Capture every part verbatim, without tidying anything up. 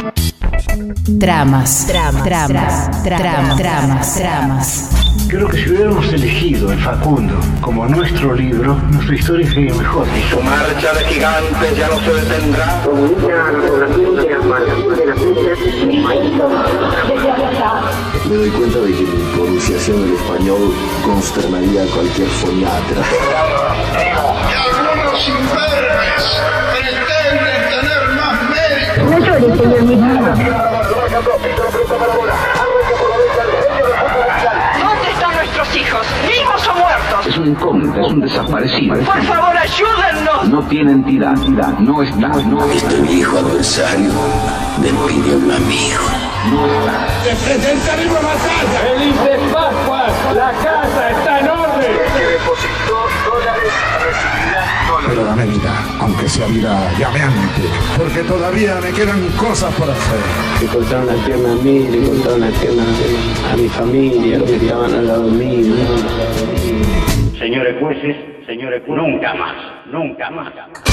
Tramas, tramas, tramas, tramas, tramas, tramas. Creo que si hubiéramos elegido el Facundo como nuestro libro, nuestra historia sería mejor. Y su marcha de gigantes ya no se detendrá. Comunica a la población de las marcas de la Me doy cuenta de que mi pronunciación del español consternaría a cualquier foniatra. Y algunos imberbes pretenden tener más mérito. No llores, señor mismo. ¿Dónde están nuestros hijos? ¿Vivos o muertos? Es un incógnito, es un desaparecido. Por favor, ayúdennos. No tiene entidad, no está, no está. Este viejo adversario me pidió un amigo. No está. ¡Se presenta viva batalla! ¡Felices Pascuas! ¡La casa está en orden! Que depositó dólares recibirá dólares. Pero dame vida, aunque sea vida llameante, porque todavía me quedan cosas por hacer. Le cortaron la pierna a mí, le cortaron la pierna a mi familia, los que estaban al lado mío. Señores jueces, señores jueces, nunca más, nunca más.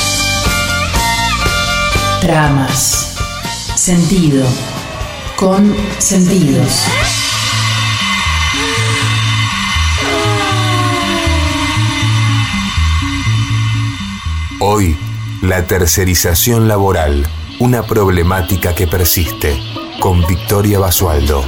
Tramas. Sentido. Con sentidos. Hoy, la tercerización laboral, una problemática que persiste, con Victoria Basualdo.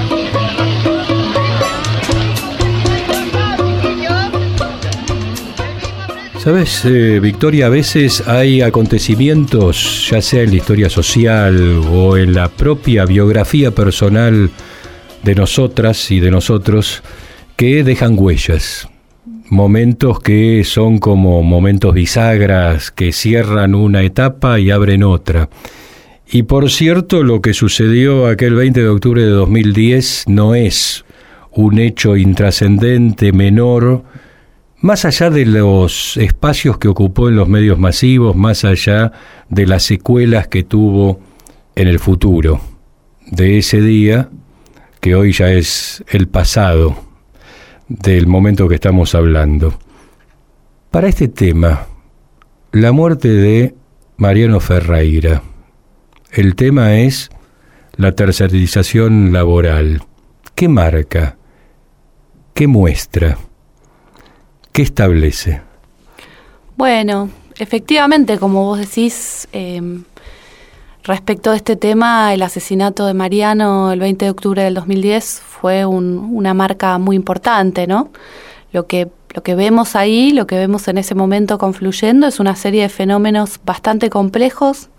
Sabes, eh, Victoria, a veces hay acontecimientos, ya sea en la historia social o en la propia biografía personal de nosotras y de nosotros, que dejan huellas. Momentos que son como momentos bisagras, que cierran una etapa y abren otra. Y por cierto, lo que sucedió aquel veinte de octubre de dos mil diez no es un hecho intrascendente, menor, más allá de los espacios que ocupó en los medios masivos, más allá de las secuelas que tuvo en el futuro de ese día, que hoy ya es el pasado del momento que estamos hablando. Para este tema, la muerte de Mariano Ferreira, el tema es la tercerización laboral. ¿Qué marca? ¿Qué muestra? ¿Qué establece? Bueno, efectivamente, como vos decís, eh, respecto a este tema, el asesinato de Mariano el veinte de octubre del dos mil diez fue un, una marca muy importante, ¿no? Lo que, lo que vemos ahí, lo que vemos en ese momento confluyendo, es una serie de fenómenos bastante complejos,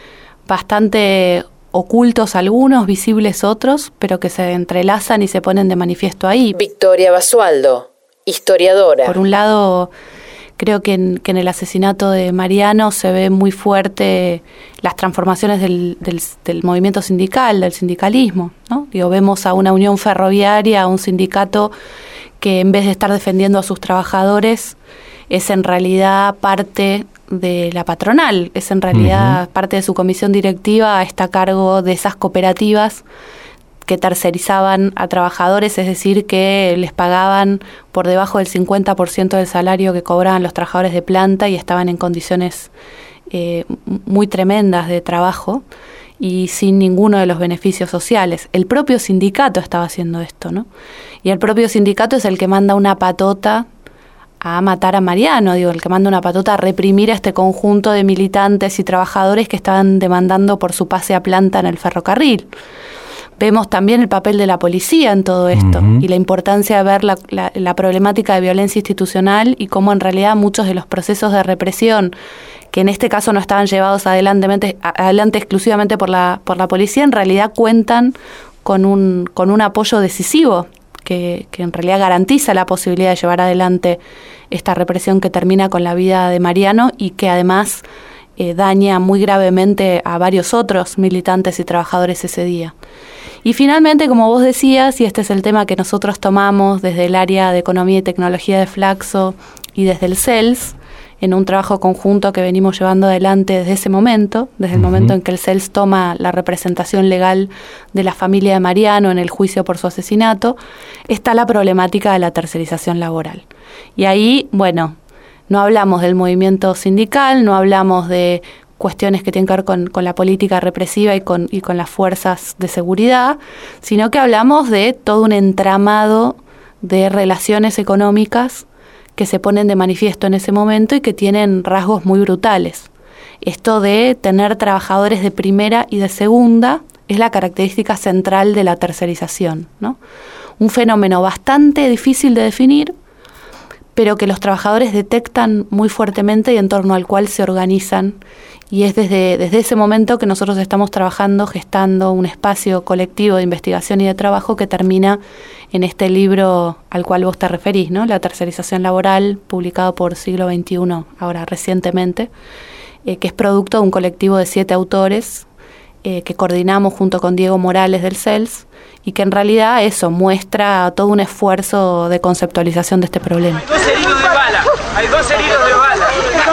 bastante ocultos algunos, visibles otros, pero que se entrelazan y se ponen de manifiesto ahí. Victoria Basualdo, historiadora. Por un lado, creo que en, que en el asesinato de Mariano se ve muy fuerte las transformaciones del, del, del movimiento sindical, del sindicalismo, ¿no? Digo, vemos a una unión ferroviaria, a un sindicato que en vez de estar defendiendo a sus trabajadores, es en realidad parte de la patronal, es en realidad uh-huh. parte de su comisión directiva, está a cargo de esas cooperativas que tercerizaban a trabajadores, es decir, que les pagaban por debajo del cincuenta por ciento del salario que cobraban los trabajadores de planta y estaban en condiciones eh, muy tremendas de trabajo y sin ninguno de los beneficios sociales. El propio sindicato estaba haciendo esto, ¿no? Y el propio sindicato es el que manda una patota a matar a Mariano, digo, el que manda una patota a reprimir a este conjunto de militantes y trabajadores que estaban demandando por su pase a planta en el ferrocarril. Vemos también el papel de la policía en todo esto uh-huh. y la importancia de ver la, la, la problemática de violencia institucional y cómo en realidad muchos de los procesos de represión, que en este caso no estaban llevados adelante, adelante exclusivamente por la, por la policía, en realidad cuentan con un, con un apoyo decisivo que, que en realidad garantiza la posibilidad de llevar adelante esta represión que termina con la vida de Mariano y que además eh, daña muy gravemente a varios otros militantes y trabajadores ese día. Y finalmente, como vos decías, y este es el tema que nosotros tomamos desde el área de Economía y Tecnología de Flaxo y desde el C E L S, en un trabajo conjunto que venimos llevando adelante desde ese momento, desde el uh-huh. momento en que el C E L S toma la representación legal de la familia de Mariano en el juicio por su asesinato, está la problemática de la tercerización laboral. Y ahí, bueno, no hablamos del movimiento sindical, no hablamos de cuestiones que tienen que ver con, con la política represiva y con, y con las fuerzas de seguridad, sino que hablamos de todo un entramado de relaciones económicas que se ponen de manifiesto en ese momento y que tienen rasgos muy brutales. Esto de tener trabajadores de primera y de segunda es la característica central de la tercerización, ¿no? Un fenómeno bastante difícil de definir, pero que los trabajadores detectan muy fuertemente y en torno al cual se organizan. Y es desde, desde ese momento que nosotros estamos trabajando, gestando un espacio colectivo de investigación y de trabajo que termina en este libro al cual vos te referís, ¿no? La tercerización laboral, publicado por Siglo veintiuno, ahora recientemente, eh, que es producto de un colectivo de siete autores eh, que coordinamos junto con Diego Morales del C E L S, y que en realidad eso muestra todo un esfuerzo de conceptualización de este problema. Hay dos heridos de bala, hay dos heridos de bala.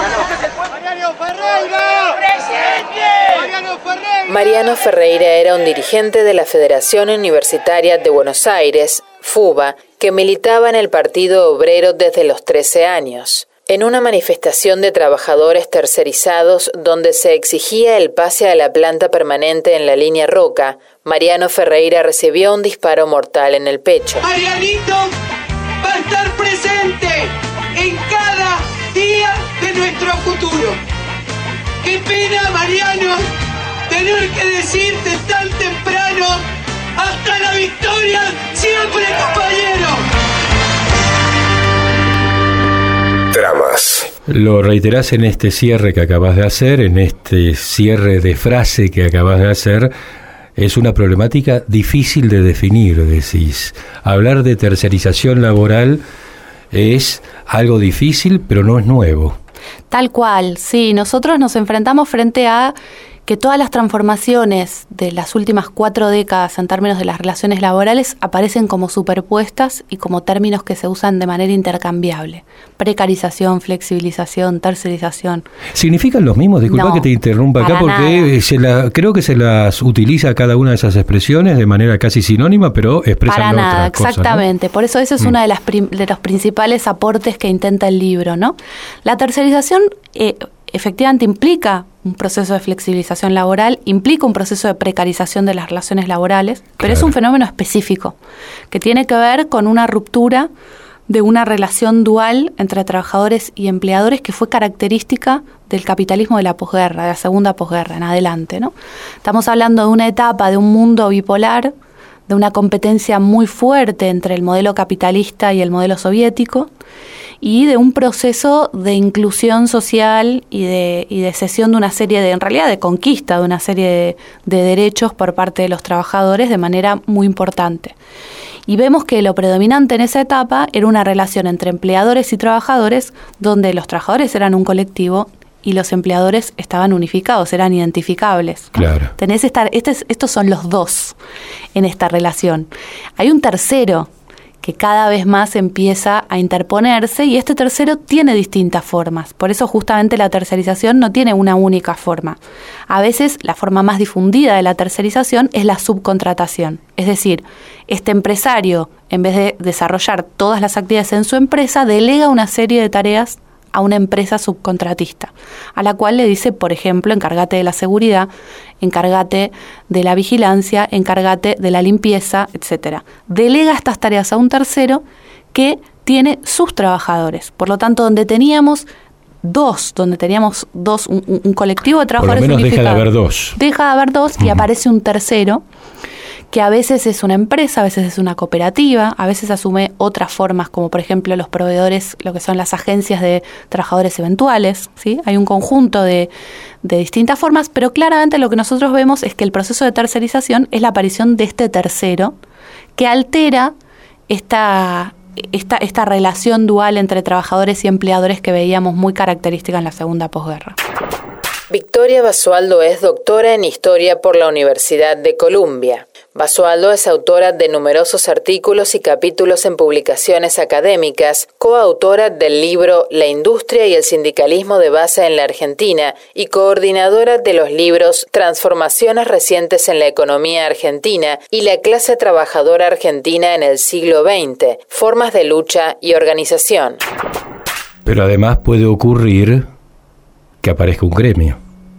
Mariano Ferreira era un dirigente de la Federación Universitaria de Buenos Aires, FUBA, que militaba en el Partido Obrero desde los trece años. En una manifestación de trabajadores tercerizados donde se exigía el pase a la planta permanente en la línea Roca, Mariano Ferreira recibió un disparo mortal en el pecho. Marianito va a estar presente en cada día de nuestro futuro. Qué pena, Mariano, tener que decirte tan temprano, hasta la victoria, siempre, compañero. Tramas. Lo reiterás en este cierre que acabas de hacer, en este cierre de frase que acabas de hacer. Es una problemática difícil de definir, decís. Hablar de tercerización laboral es algo difícil, pero no es nuevo. Tal cual, sí. Nosotros nos enfrentamos frente a que todas las transformaciones de las últimas cuatro décadas en términos de las relaciones laborales aparecen como superpuestas y como términos que se usan de manera intercambiable. Precarización, flexibilización, tercerización. ¿Significan los mismos? Disculpa no, que te interrumpa acá porque se la, creo que se las utiliza cada una de esas expresiones de manera casi sinónima, pero expresan para nada, otras cosas, exactamente. ¿No? Por eso ese es mm. uno de, las prim- de los principales aportes que intenta el libro, ¿no? La tercerización eh, efectivamente implica un proceso de flexibilización laboral, implica un proceso de precarización de las relaciones laborales, pero claro. Es un fenómeno específico que tiene que ver con una ruptura de una relación dual entre trabajadores y empleadores que fue característica del capitalismo de la posguerra, de la segunda posguerra en adelante, ¿no? Estamos hablando de una etapa de un mundo bipolar, de una competencia muy fuerte entre el modelo capitalista y el modelo soviético, y de un proceso de inclusión social y de, y de cesión de una serie de, en realidad de conquista de una serie de, de derechos por parte de los trabajadores de manera muy importante. Y vemos que lo predominante en esa etapa era una relación entre empleadores y trabajadores, donde los trabajadores eran un colectivo y los empleadores estaban unificados, eran identificables, ¿no? Claro. Tenés esta, este, estos son los dos en esta relación. Hay un tercero que cada vez más empieza a interponerse, y este tercero tiene distintas formas. Por eso justamente la tercerización no tiene una única forma. A veces la forma más difundida de la tercerización es la subcontratación. Es decir, este empresario, en vez de desarrollar todas las actividades en su empresa, delega una serie de tareas a una empresa subcontratista, a la cual le dice, por ejemplo, encárgate de la seguridad, encárgate de la vigilancia, encárgate de la limpieza, etcétera. Delega estas tareas a un tercero que tiene sus trabajadores. Por lo tanto, donde teníamos dos, donde teníamos dos, un, un colectivo de trabajadores por lo menos unificados, deja de haber dos. Deja de haber dos y uh-huh. aparece un tercero, que a veces es una empresa, a veces es una cooperativa, a veces asume otras formas, como por ejemplo los proveedores, lo que son las agencias de trabajadores eventuales, ¿sí? Hay un conjunto de, de distintas formas, pero claramente lo que nosotros vemos es que el proceso de tercerización es la aparición de este tercero que altera esta, esta, esta relación dual entre trabajadores y empleadores que veíamos muy característica en la segunda posguerra. Victoria Basualdo es doctora en Historia por la Universidad de Columbia. Basualdo es autora de numerosos artículos y capítulos en publicaciones académicas, coautora del libro La industria y el sindicalismo de base en la Argentina y coordinadora de los libros Transformaciones recientes en la economía argentina y La clase trabajadora argentina en el siglo veinte, formas de lucha y organización. Pero además puede ocurrir que aparezca un gremio.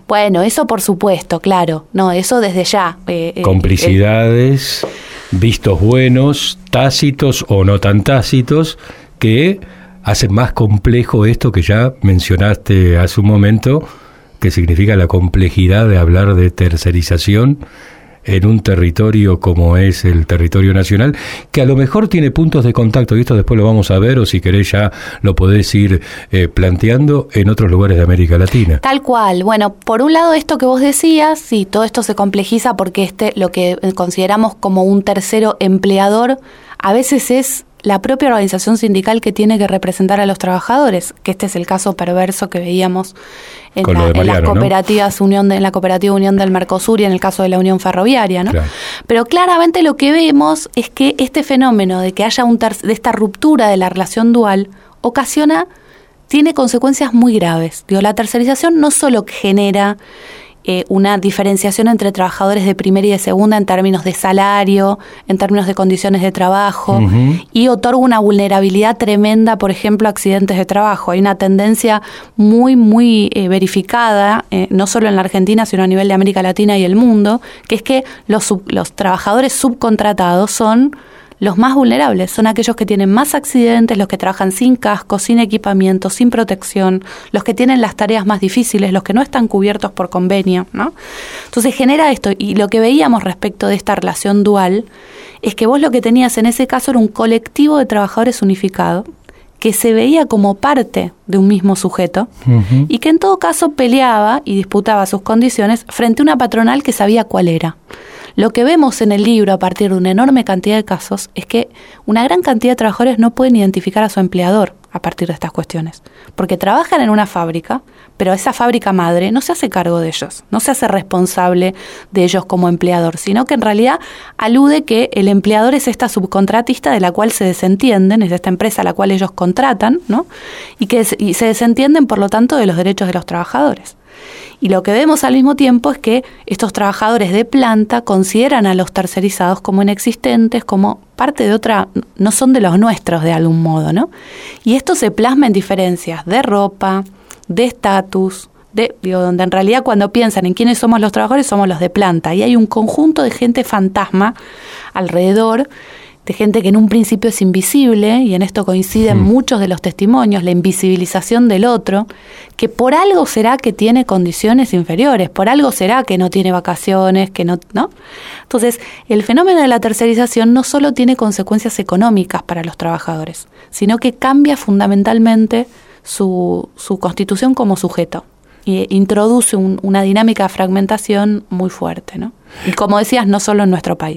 Bueno, eso por supuesto, claro. No, eso desde ya. Eh, Complicidades, eh, eh, vistos buenos, tácitos o no tan tácitos, que hacen más complejo esto que ya mencionaste hace un momento, que significa la complejidad de hablar de tercerización en un territorio como es el territorio nacional, que a lo mejor tiene puntos de contacto, y esto después lo vamos a ver, o si querés ya lo podés ir eh, planteando en otros lugares de América Latina. Tal cual. Bueno, por un lado esto que vos decías, sí, todo esto se complejiza porque este, lo que consideramos como un tercero empleador, a veces es la propia organización sindical que tiene que representar a los trabajadores, que este es el caso perverso que veíamos en, la, Mariano, en las cooperativas, ¿no? Unión de, en la cooperativa Unión del Mercosur y en el caso de la Unión Ferroviaria, ¿no? Claro. Pero claramente lo que vemos es que este fenómeno de que haya un ter- de esta ruptura de la relación dual ocasiona, tiene consecuencias muy graves. Digo, la tercerización no solo genera Eh, una diferenciación entre trabajadores de primera y de segunda en términos de salario, en términos de condiciones de trabajo, uh-huh. y otorga una vulnerabilidad tremenda, por ejemplo, a accidentes de trabajo. Hay una tendencia muy, muy eh, verificada, eh, no solo en la Argentina, sino a nivel de América Latina y el mundo, que es que los, sub, los trabajadores subcontratados son los más vulnerables, son aquellos que tienen más accidentes, los que trabajan sin casco, sin equipamiento, sin protección, los que tienen las tareas más difíciles, los que no están cubiertos por convenio, ¿no? Entonces genera esto, y lo que veíamos respecto de esta relación dual es que vos lo que tenías en ese caso era un colectivo de trabajadores unificado que se veía como parte de un mismo sujeto, uh-huh. y que en todo caso peleaba y disputaba sus condiciones frente a una patronal que sabía cuál era. Lo que vemos en el libro a partir de una enorme cantidad de casos es que una gran cantidad de trabajadores no pueden identificar a su empleador a partir de estas cuestiones, porque trabajan en una fábrica, pero esa fábrica madre no se hace cargo de ellos, no se hace responsable de ellos como empleador, sino que en realidad alude que el empleador es esta subcontratista de la cual se desentienden, es esta empresa a la cual ellos contratan, ¿no? Y que y se desentienden, por lo tanto, de los derechos de los trabajadores. Y lo que vemos al mismo tiempo es que estos trabajadores de planta consideran a los tercerizados como inexistentes, como parte de otra, no son de los nuestros de algún modo, ¿no? Y esto se plasma en diferencias de ropa, de estatus, de, digo, donde en realidad cuando piensan en quiénes somos los trabajadores, somos los de planta. Y hay un conjunto de gente fantasma alrededor, de gente que en un principio es invisible, y en esto coinciden mm. muchos de los testimonios, la invisibilización del otro, que por algo será que tiene condiciones inferiores, por algo será que no tiene vacaciones, que no, ¿no? Entonces, el fenómeno de la tercerización no solo tiene consecuencias económicas para los trabajadores, sino que cambia fundamentalmente su, su constitución como sujeto, y introduce un, una dinámica de fragmentación muy fuerte, ¿no? Y como decías, no solo en nuestro país.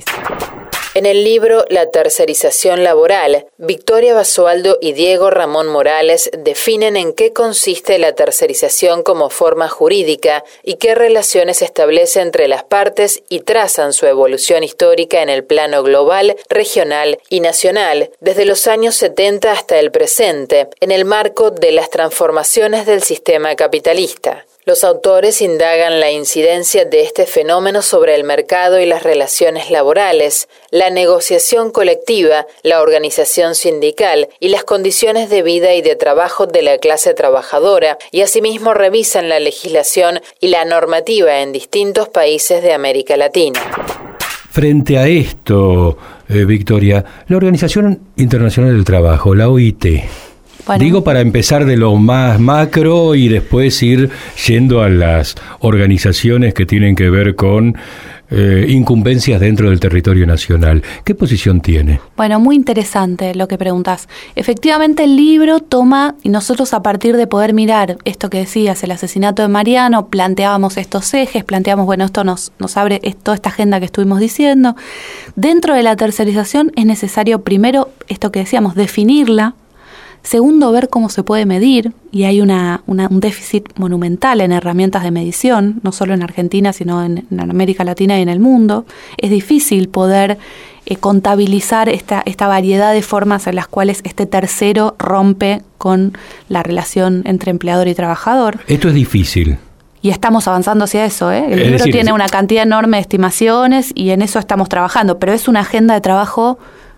En el libro La tercerización laboral, Victoria Basualdo y Diego Ramón Morales definen en qué consiste la tercerización como forma jurídica y qué relaciones establece entre las partes, y trazan su evolución histórica en el plano global, regional y nacional, desde los años setenta hasta el presente, en el marco de las transformaciones del sistema capitalista. Los autores indagan la incidencia de este fenómeno sobre el mercado y las relaciones laborales, la negociación colectiva, la organización sindical y las condiciones de vida y de trabajo de la clase trabajadora, y asimismo revisan la legislación y la normativa en distintos países de América Latina. Frente a esto, eh, Victoria, la Organización Internacional del Trabajo, la O I T, bueno. Digo para empezar de lo más macro y después ir yendo a las organizaciones que tienen que ver con eh, incumbencias dentro del territorio nacional. ¿Qué posición tiene? Bueno, muy interesante lo que preguntás. Efectivamente el libro toma, y nosotros a partir de poder mirar esto que decías, el asesinato de Mariano, planteábamos estos ejes, planteamos, bueno, esto nos, nos abre toda esta agenda que estuvimos diciendo. Dentro de la tercerización es necesario primero, esto que decíamos, definirla. Segundo, ver cómo se puede medir, y hay una, una, un déficit monumental en herramientas de medición, no solo en Argentina, sino en, en América Latina y en el mundo. Es difícil poder eh, contabilizar esta, esta variedad de formas en las cuales este tercero rompe con la relación entre empleador y trabajador. Esto es difícil. Y estamos avanzando hacia eso, ¿eh? El es libro decir, tiene una cantidad enorme de estimaciones y en eso estamos trabajando, pero es una agenda de trabajo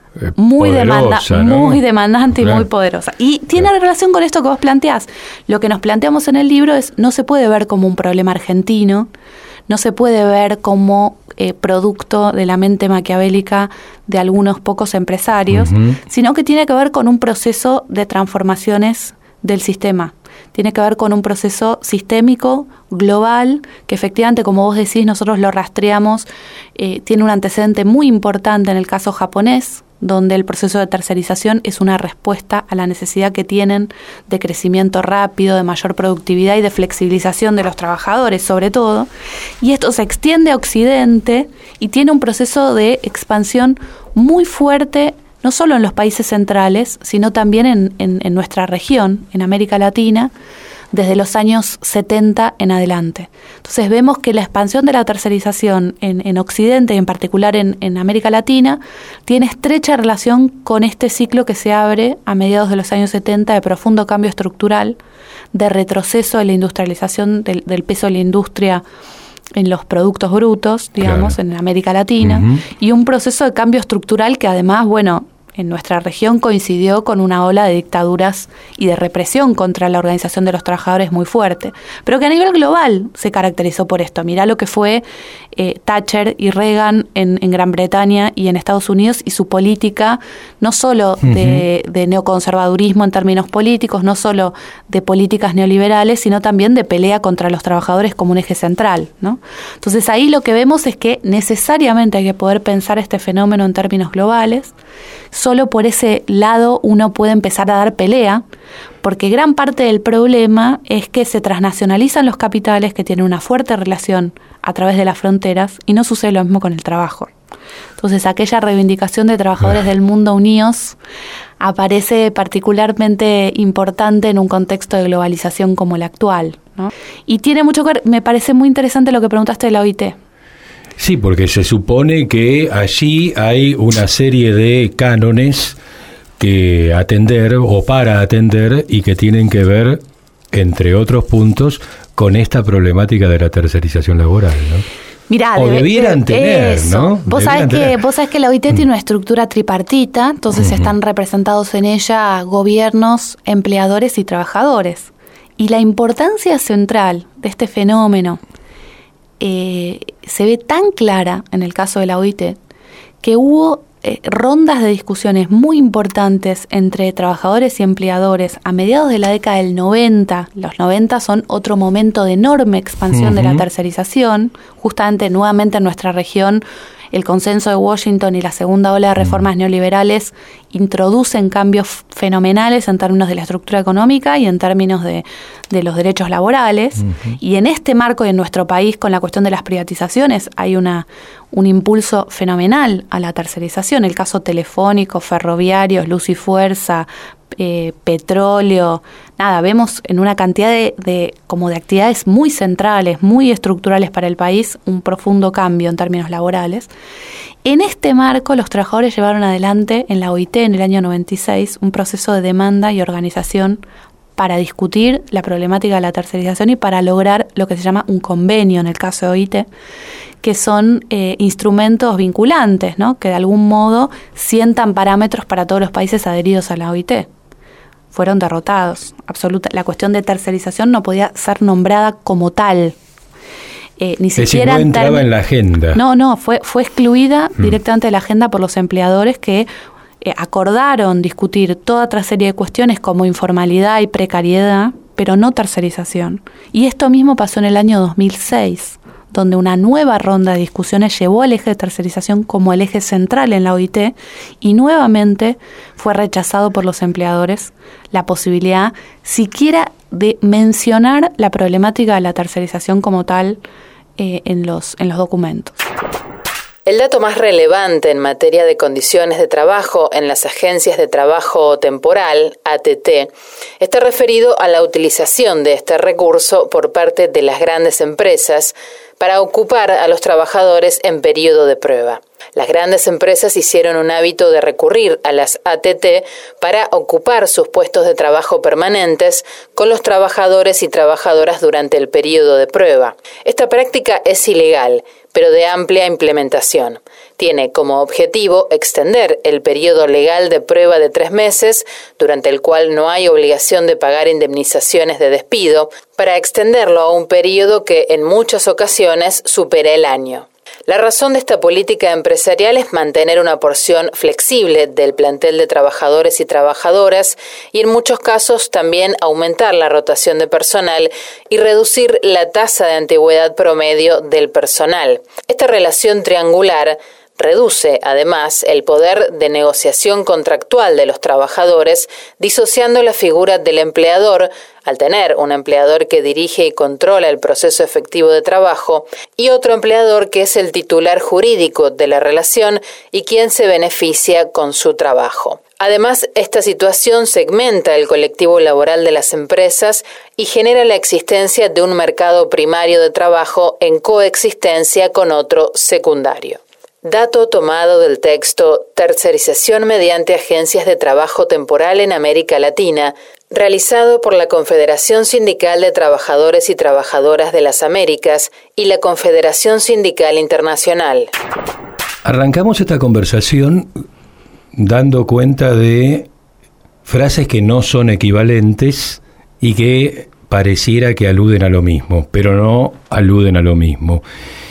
eh, muy, poderosa, demanda, ¿no? muy demandante Claro. y muy poderosa. Y tiene Claro. relación con esto que vos planteás. Lo que nos planteamos en el libro es, no se puede ver como un problema argentino, no se puede ver como eh, producto de la mente maquiavélica de algunos pocos empresarios, Uh-huh. sino que tiene que ver con un proceso de transformaciones del sistema. Tiene que ver con un proceso sistémico, global, que efectivamente, como vos decís, nosotros lo rastreamos, eh, tiene un antecedente muy importante en el caso japonés, donde el proceso de tercerización es una respuesta a la necesidad que tienen de crecimiento rápido, de mayor productividad y de flexibilización de los trabajadores, sobre todo. Y esto se extiende a Occidente y tiene un proceso de expansión muy fuerte, no solo en los países centrales, sino también en, en, en nuestra región, en América Latina, desde los años setenta en adelante. Entonces vemos que la expansión de la tercerización en, en Occidente y en particular en, en América Latina tiene estrecha relación con este ciclo que se abre a mediados de los años setenta de profundo cambio estructural, de retroceso de la industrialización del, del peso de la industria en los productos brutos, digamos, claro, en América Latina, uh-huh. y un proceso de cambio estructural que además, bueno, en nuestra región coincidió con una ola de dictaduras y de represión contra la organización de los trabajadores muy fuerte, pero que a nivel global se caracterizó por esto. Mirá lo que fue eh, Thatcher y Reagan en, en Gran Bretaña y en Estados Unidos y su política, no solo uh-huh. de, de neoconservadurismo en términos políticos, no solo de políticas neoliberales, sino también de pelea contra los trabajadores como un eje central, ¿no? Entonces ahí lo que vemos es que necesariamente hay que poder pensar este fenómeno en términos globales. Solo por ese lado uno puede empezar a dar pelea, porque gran parte del problema es que se transnacionalizan los capitales que tienen una fuerte relación a través de las fronteras y no sucede lo mismo con el trabajo. Entonces aquella reivindicación de trabajadores del mundo unidos aparece particularmente importante en un contexto de globalización como el actual, ¿no? Y tiene mucho que ver, me parece muy interesante lo que preguntaste de la O I T. Sí, porque se supone que allí hay una serie de cánones que atender o para atender y que tienen que ver, entre otros puntos, con esta problemática de la tercerización laboral, ¿no? Mirá, o debe, debieran debe, tener, eso. ¿no? Vos sabés, que, vos sabés que la O I T mm. tiene una estructura tripartita, entonces uh-huh. están representados en ella gobiernos, empleadores y trabajadores. Y la importancia central de este fenómeno Eh, se ve tan clara en el caso de la O I T que hubo eh, rondas de discusiones muy importantes entre trabajadores y empleadores a mediados de la década del noventa. Los noventa son otro momento de enorme expansión uh-huh. de la tercerización. Justamente, nuevamente en nuestra región, el consenso de Washington y la segunda ola de reformas uh-huh. neoliberales introducen cambios fenomenales en términos de la estructura económica y en términos de, de los derechos laborales. Uh-huh. Y en este marco y en nuestro país, con la cuestión de las privatizaciones, hay una un impulso fenomenal a la tercerización. El caso telefónico, ferroviarios, luz y fuerza, eh, petróleo, nada, vemos en una cantidad de, de como de actividades muy centrales, muy estructurales para el país, un profundo cambio en términos laborales. En este marco, los trabajadores llevaron adelante en la O I T en el año noventa y seis un proceso de demanda y organización para discutir la problemática de la tercerización y para lograr lo que se llama un convenio en el caso de O I T, que son eh, instrumentos vinculantes, ¿no? Que de algún modo sientan parámetros para todos los países adheridos a la O I T. Fueron derrotados. Absoluta. La cuestión de tercerización no podía ser nombrada como tal. Eh, ni es siquiera decir, no entraba term- en la agenda. No, no, fue, fue excluida mm. directamente de la agenda por los empleadores que eh, acordaron discutir toda otra serie de cuestiones como informalidad y precariedad, pero no tercerización. Y esto mismo pasó en el año dos mil seis, donde una nueva ronda de discusiones llevó al eje de tercerización como el eje central en la O I T y nuevamente fue rechazado por los empleadores la posibilidad siquiera de mencionar la problemática de la tercerización como tal eh, en los, en los documentos. El dato más relevante en materia de condiciones de trabajo en las agencias de trabajo temporal, A T T, está referido a la utilización de este recurso por parte de las grandes empresas para ocupar a los trabajadores en periodo de prueba. Las grandes empresas hicieron un hábito de recurrir a las A T T para ocupar sus puestos de trabajo permanentes con los trabajadores y trabajadoras durante el periodo de prueba. Esta práctica es ilegal, pero de amplia implementación. Tiene como objetivo extender el periodo legal de prueba de tres meses, durante el cual no hay obligación de pagar indemnizaciones de despido, para extenderlo a un periodo que en muchas ocasiones supera el año. La razón de esta política empresarial es mantener una porción flexible del plantel de trabajadores y trabajadoras y en muchos casos también aumentar la rotación de personal y reducir la tasa de antigüedad promedio del personal. Esta relación triangular reduce, además, el poder de negociación contractual de los trabajadores, disociando la figura del empleador, al tener un empleador que dirige y controla el proceso efectivo de trabajo, y otro empleador que es el titular jurídico de la relación y quien se beneficia con su trabajo. Además, esta situación segmenta el colectivo laboral de las empresas y genera la existencia de un mercado primario de trabajo en coexistencia con otro secundario. Dato tomado del texto Tercerización mediante agencias de trabajo temporal en América Latina, realizado por la Confederación Sindical de Trabajadores y Trabajadoras de las Américas y la Confederación Sindical Internacional. Arrancamos esta conversación dando cuenta de frases que no son equivalentes y que pareciera que aluden a lo mismo, pero no aluden a lo mismo.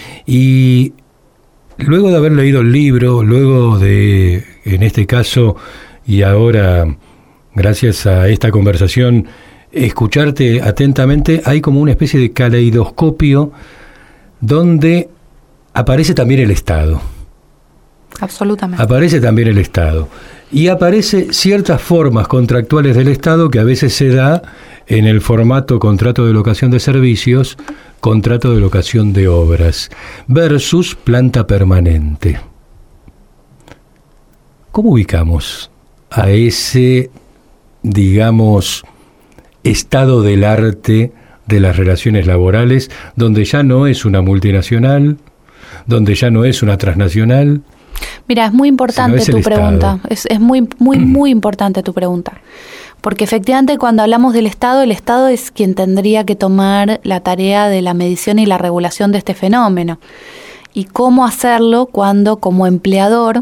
Y luego de haber leído el libro, luego de, en este caso, y ahora, gracias a esta conversación, escucharte atentamente, hay como una especie de caleidoscopio donde aparece también el Estado. Absolutamente. Aparece también el Estado. Y aparece ciertas formas contractuales del Estado que a veces se da en el formato contrato de locación de servicios, contrato de locación de obras, versus planta permanente. ¿Cómo ubicamos a ese, digamos, estado del arte de las relaciones laborales, donde ya no es una multinacional, donde ya no es una transnacional? Mira, es muy importante tu pregunta, es, es muy, muy, muy importante tu pregunta, porque efectivamente cuando hablamos del Estado, el Estado es quien tendría que tomar la tarea de la medición y la regulación de este fenómeno, y cómo hacerlo cuando como empleador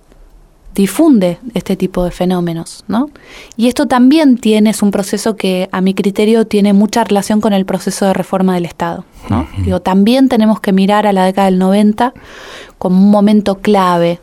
difunde este tipo de fenómenos, ¿no? Y esto también tiene, es un proceso que a mi criterio tiene mucha relación con el proceso de reforma del Estado, ¿no? Uh-huh. Digo, también tenemos que mirar a la década del noventa como un momento clave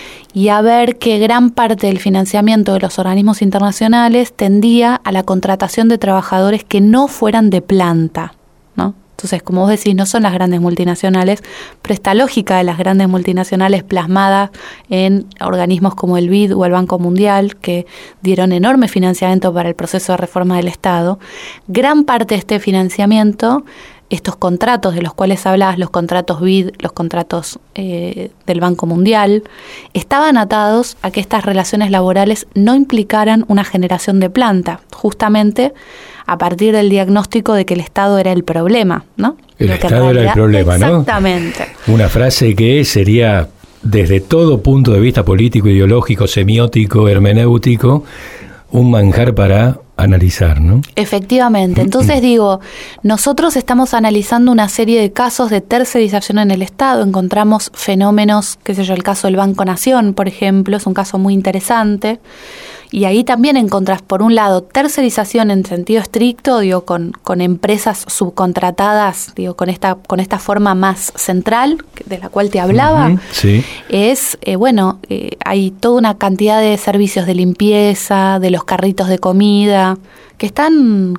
y a ver que gran parte del financiamiento de los organismos internacionales tendía a la contratación de trabajadores que no fueran de planta, ¿no? Entonces, como vos decís, no son las grandes multinacionales, pero esta lógica de las grandes multinacionales plasmada en organismos como el B I D o el Banco Mundial, que dieron enorme financiamiento para el proceso de reforma del Estado, gran parte de este financiamiento, estos contratos de los cuales hablabas, los contratos B I D, los contratos eh, del Banco Mundial, estaban atados a que estas relaciones laborales no implicaran una generación de planta, justamente a partir del diagnóstico de que el Estado era el problema, ¿no? El Estado era el problema, ¿no? Exactamente. Una frase que sería, desde todo punto de vista político, ideológico, semiótico, hermenéutico, un manjar para analizar, ¿no? Efectivamente. Entonces digo, nosotros estamos analizando una serie de casos de tercerización en el Estado, encontramos fenómenos, qué sé yo, el caso del Banco Nación, por ejemplo, es un caso muy interesante, y ahí también encontrás, por un lado, tercerización en sentido estricto, digo, con, con empresas subcontratadas, digo, con esta, con esta forma más central, de la cual te hablaba, uh-huh, sí. es, eh, bueno, eh, hay toda una cantidad de servicios de limpieza, de los carritos de comida, que están,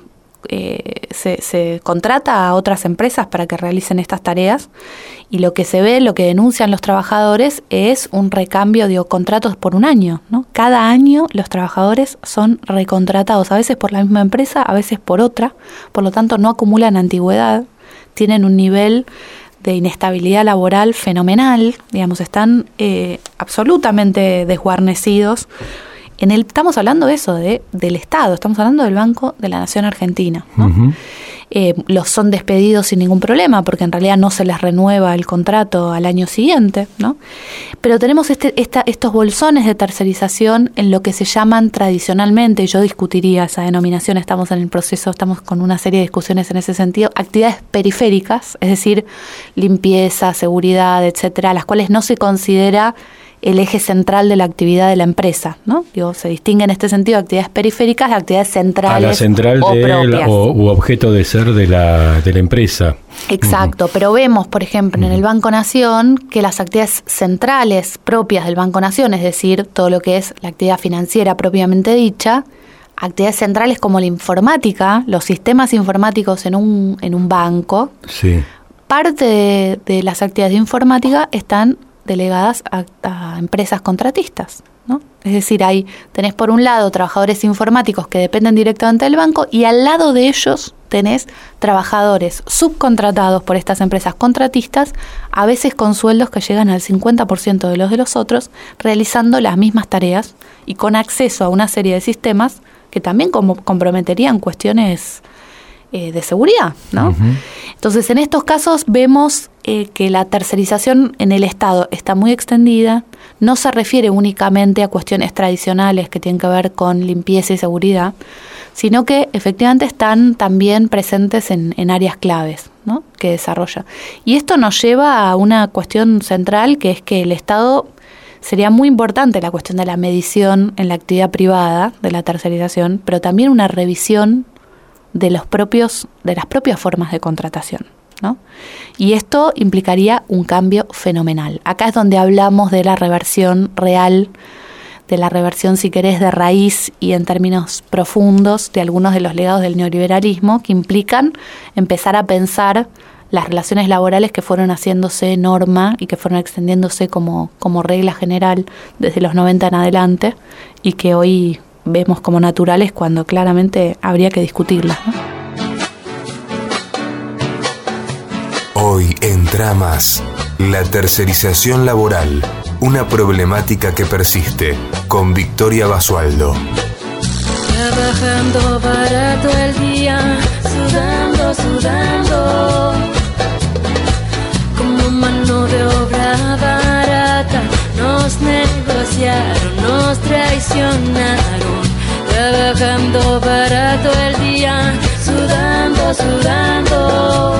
eh, se, se contrata a otras empresas para que realicen estas tareas, y lo que se ve, lo que denuncian los trabajadores es un recambio de contratos por un año, ¿no? Cada año los trabajadores son recontratados, a veces por la misma empresa, a veces por otra, por lo tanto no acumulan antigüedad, tienen un nivel de inestabilidad laboral fenomenal, digamos, están eh, absolutamente desguarnecidos. En el, estamos hablando de eso, de, del Estado, estamos hablando del Banco de la Nación Argentina, ¿no? Uh-huh. eh, los son despedidos sin ningún problema, porque en realidad no se les renueva el contrato al año siguiente, ¿no? Pero tenemos este, esta, estos bolsones de tercerización en lo que se llaman tradicionalmente, y yo discutiría esa denominación, estamos en el proceso, estamos con una serie de discusiones en ese sentido, actividades periféricas, es decir, limpieza, seguridad, etcétera, las cuales no se considera el eje central de la actividad de la empresa, ¿no? Digo, se distingue en este sentido actividades periféricas de actividades centrales. A la central o de propias. El, o, u objeto de ser de la, de la empresa. Exacto, uh-huh. Pero vemos, por ejemplo, uh-huh. en el Banco Nación, que las actividades centrales propias del Banco Nación, es decir, todo lo que es la actividad financiera propiamente dicha, actividades centrales como la informática, los sistemas informáticos en un, en un banco, sí. parte de, de las actividades de informática están delegadas a, a empresas contratistas, ¿no? Es decir, ahí tenés por un lado trabajadores informáticos que dependen directamente del banco y al lado de ellos tenés trabajadores subcontratados por estas empresas contratistas, a veces con sueldos que llegan al cincuenta por ciento de los de los otros, realizando las mismas tareas y con acceso a una serie de sistemas que también como comprometerían cuestiones eh, de seguridad, ¿no? Uh-huh. Entonces, en estos casos vemos eh, que la tercerización en el Estado está muy extendida, no se refiere únicamente a cuestiones tradicionales que tienen que ver con limpieza y seguridad, sino que efectivamente están también presentes en, en áreas claves, ¿no? Que desarrolla. Y esto nos lleva a una cuestión central, que es que el Estado sería muy importante la cuestión de la medición en la actividad privada de la tercerización, pero también una revisión de los propios de las propias formas de contratación, ¿no? Y esto implicaría un cambio fenomenal. Acá es donde hablamos de la reversión real, de la reversión, si querés, de raíz y en términos profundos de algunos de los legados del neoliberalismo que implican empezar a pensar las relaciones laborales que fueron haciéndose norma y que fueron extendiéndose como, como regla general desde los noventa en adelante y que hoy vemos como naturales cuando claramente habría que discutirlas, ¿no? Hoy en Tramas, la tercerización laboral, una problemática que persiste, con Victoria Basualdo. Trabajando barato el día, sudando, sudando, como mano de obra barata, nos negociaron, nos traicionaron. Trabajando barato el día, sudando, sudando,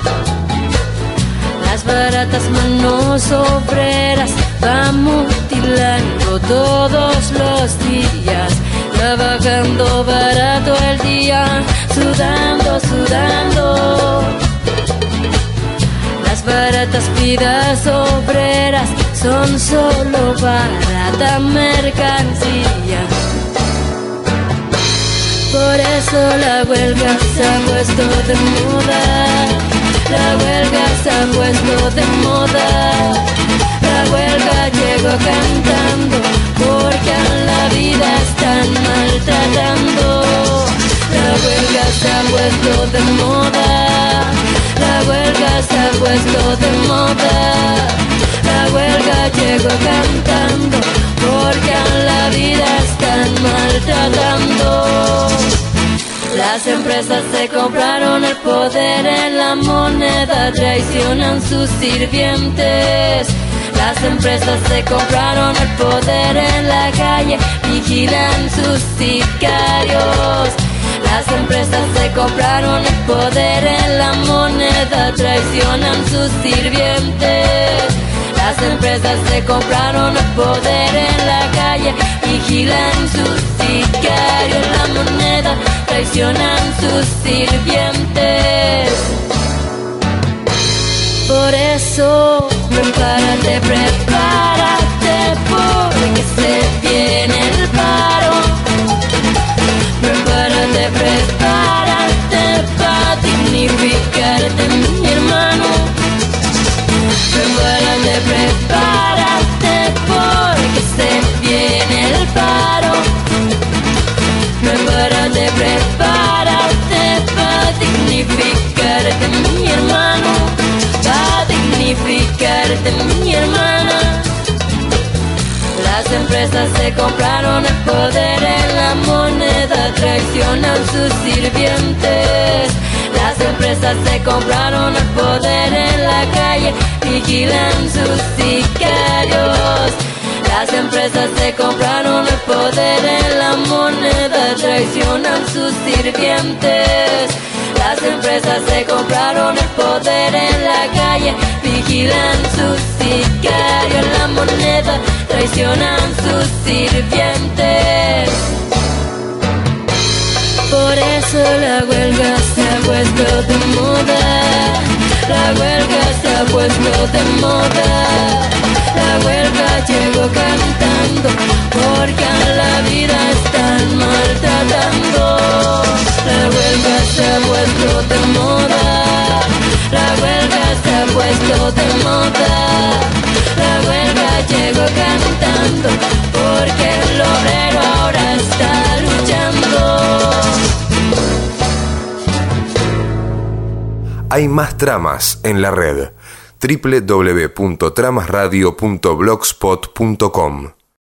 las baratas manos obreras van mutilando todos los días. Trabajando barato el día, sudando, sudando, las baratas vidas obreras son solo barata mercancía. Por eso la huelga se ha puesto de moda, la huelga se ha puesto de moda, la huelga llegó cantando porque a la vida están maltratando. La huelga se ha puesto de moda, la huelga se ha puesto de moda, la huelga llegó cantando porque a la vida están maltratando. Las empresas se compraron el poder en la moneda, traicionan sus sirvientes. Las empresas se compraron el poder en la calle, vigilan sus sicarios. Las empresas se compraron el poder en la moneda, traicionan sus sirvientes. Las empresas se compraron el poder en la calle, vigilan sus sicarios. La moneda, traicionan sus sirvientes. Por eso, prepárate, prepárate, porque se viene el paro. Prepárate, prepárate para dignificarte, mi hermano. Prepárate, prepárate, porque se viene el paro. Prepárate, prepárate para dignificarte, mi hermano. Para dignificarte, mi hermana. Las empresas se compraron el poder en la moneda, traicionan sus sirvientes. Las empresas se compraron el poder en la calle, vigilan sus sicarios. Las empresas se compraron el poder en la moneda, traicionan sus sirvientes. Las empresas se compraron el poder en la calle, vigilan sus sicarios. La moneda, traicionan sus sirvientes. Por eso la huelga se ha puesto de moda. La huelga se ha puesto de moda. La huelga llegó cantando porque a la vida están maltratando. La huelga se ha puesto de moda. La huelga se ha puesto de moda. La huelga llegó cantando porque el obrero ahora está luchando. Hay más tramas en la red. doble u doble u doble u punto tramas radio punto blogspot punto com